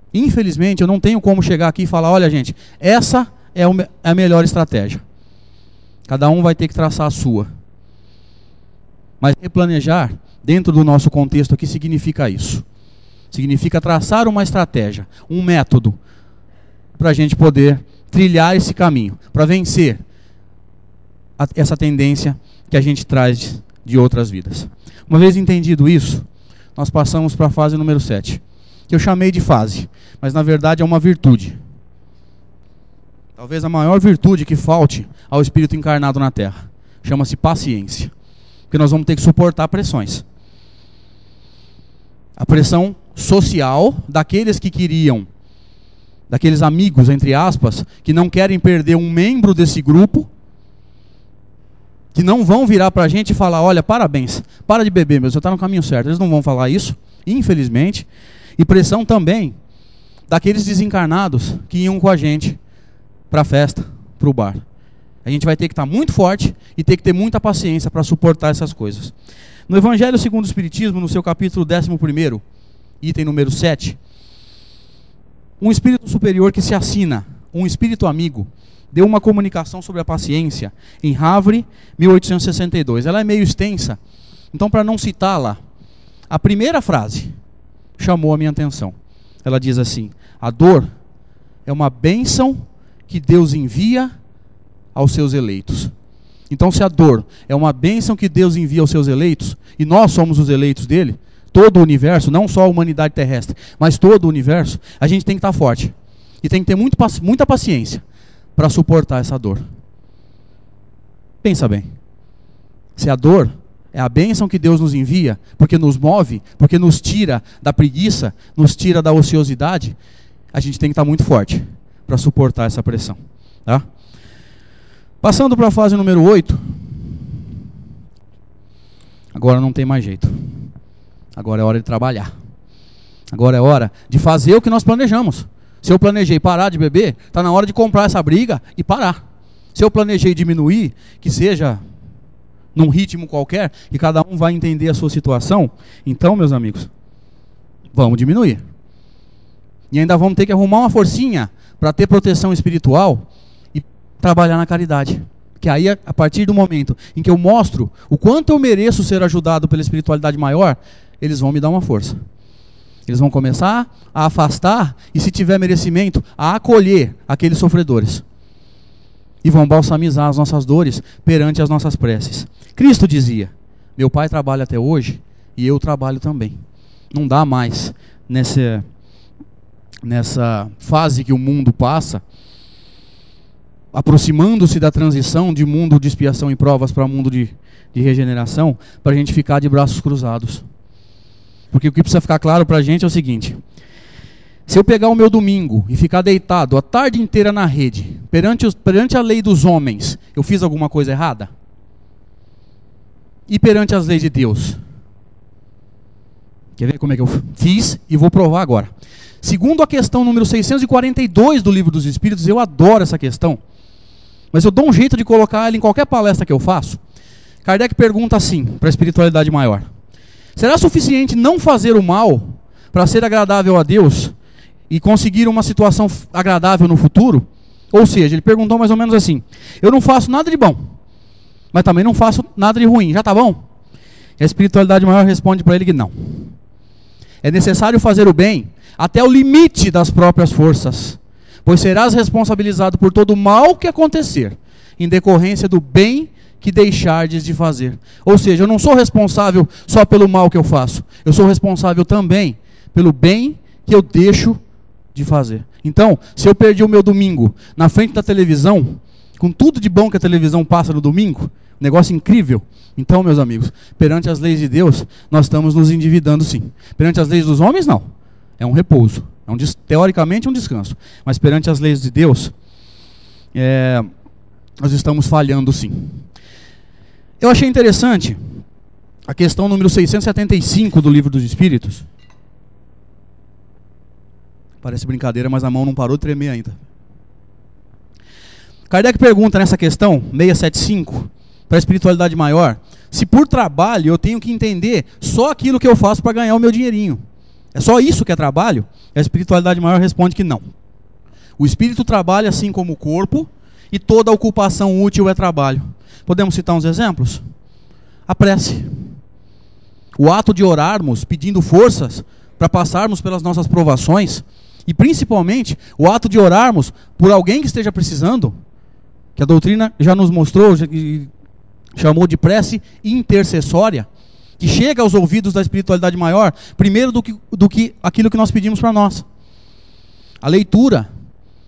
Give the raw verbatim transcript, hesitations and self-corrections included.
Infelizmente, eu não tenho como chegar aqui e falar, olha gente, essa é a melhor estratégia. Cada um vai ter que traçar a sua. Mas replanejar, dentro do nosso contexto aqui, significa isso. Significa traçar uma estratégia, um método, para a gente poder trilhar esse caminho, para vencer a, essa tendência que a gente traz de outras vidas. Uma vez entendido isso, nós passamos para a fase número sete, que eu chamei de fase, mas na verdade é uma virtude. Talvez a maior virtude que falte ao Espírito encarnado na Terra. Chama-se paciência. Porque nós vamos ter que suportar pressões. A pressão social daqueles que queriam, daqueles amigos, entre aspas, que não querem perder um membro desse grupo, que não vão virar para a gente e falar, olha, parabéns, para de beber, meu, você está no caminho certo. Eles não vão falar isso, infelizmente. E pressão também daqueles desencarnados que iam com a gente para a festa, para o bar. A gente vai ter que estar muito forte e ter que ter muita paciência para suportar essas coisas. No Evangelho segundo o Espiritismo, no seu capítulo décimo primeiro, item número sete, um espírito superior que se assina, um espírito amigo, deu uma comunicação sobre a paciência em Havre, mil oitocentos e sessenta e dois. Ela é meio extensa, então para não citá-la, a primeira frase chamou a minha atenção. Ela diz assim: a dor é uma bênção que Deus envia aos seus eleitos. Então, se a dor é uma bênção que Deus envia aos seus eleitos, e nós somos os eleitos dele, todo o universo, não só a humanidade terrestre, mas todo o universo, a gente tem que estar forte. E tem que ter muito, muita paciência para suportar essa dor. Pensa bem. Se a dor é a bênção que Deus nos envia, porque nos move, porque nos tira da preguiça, nos tira da ociosidade, a gente tem que estar muito forte para suportar essa pressão. Tá? Passando para a fase número oito. Agora não tem mais jeito. Agora é hora de trabalhar. Agora é hora de fazer o que nós planejamos. Se eu planejei parar de beber, está na hora de comprar essa briga e parar. Se eu planejei diminuir, que seja num ritmo qualquer, e cada um vai entender a sua situação, então, meus amigos, vamos diminuir. E ainda vamos ter que arrumar uma forcinha para ter proteção espiritual e trabalhar na caridade. Que aí, a partir do momento em que eu mostro o quanto eu mereço ser ajudado pela espiritualidade maior, eles vão me dar uma força. Eles vão começar a afastar e, se tiver merecimento, a acolher aqueles sofredores. E vão balsamizar as nossas dores perante as nossas preces. Cristo dizia: meu Pai trabalha até hoje e eu trabalho também. Não dá mais nessa, nessa fase que o mundo passa, aproximando-se da transição de mundo de expiação e provas para mundo de, de regeneração, para a gente ficar de braços cruzados. Porque o que precisa ficar claro para a gente é o seguinte: se eu pegar o meu domingo e ficar deitado a tarde inteira na rede, perante, os, perante a lei dos homens, eu fiz alguma coisa errada? E perante as leis de Deus? Quer ver como é que eu fiz? E vou provar agora. Segundo a questão número seiscentos e quarenta e dois do Livro dos Espíritos, eu adoro essa questão, mas eu dou um jeito de colocar ela em qualquer palestra que eu faço. Kardec pergunta assim, para a espiritualidade maior: será suficiente não fazer o mal para ser agradável a Deus e conseguir uma situação agradável no futuro? Ou seja, ele perguntou mais ou menos assim: eu não faço nada de bom, mas também não faço nada de ruim, já está bom? E a espiritualidade maior responde para ele que não. É necessário fazer o bem até o limite das próprias forças, pois serás responsabilizado por todo o mal que acontecer, em decorrência do bem que deixardes de fazer. Ou seja, eu não sou responsável só pelo mal que eu faço, eu sou responsável também pelo bem que eu deixo de fazer. Então, se eu perdi o meu domingo na frente da televisão, com tudo de bom que a televisão passa no domingo, negócio incrível, então, meus amigos, perante as leis de Deus, nós estamos nos endividando sim. Perante as leis dos homens, não. É um repouso, é um, teoricamente um descanso. Mas perante as leis de Deus, é, nós estamos falhando sim. Eu achei interessante a questão número seiscentos e setenta e cinco do Livro dos Espíritos. Parece brincadeira, mas a mão não parou de tremer ainda. Kardec pergunta nessa questão, seiscentos e setenta e cinco, para a espiritualidade maior, se por trabalho eu tenho que entender só aquilo que eu faço para ganhar o meu dinheirinho. É só isso que é trabalho? A espiritualidade maior responde que não. O espírito trabalha assim como o corpo, e toda ocupação útil é trabalho. Podemos citar uns exemplos? A prece. O ato de orarmos, pedindo forças para passarmos pelas nossas provações, e principalmente o ato de orarmos por alguém que esteja precisando, que a doutrina já nos mostrou e chamou de prece intercessória, que chega aos ouvidos da espiritualidade maior, primeiro do que, do que aquilo que nós pedimos para nós. A leitura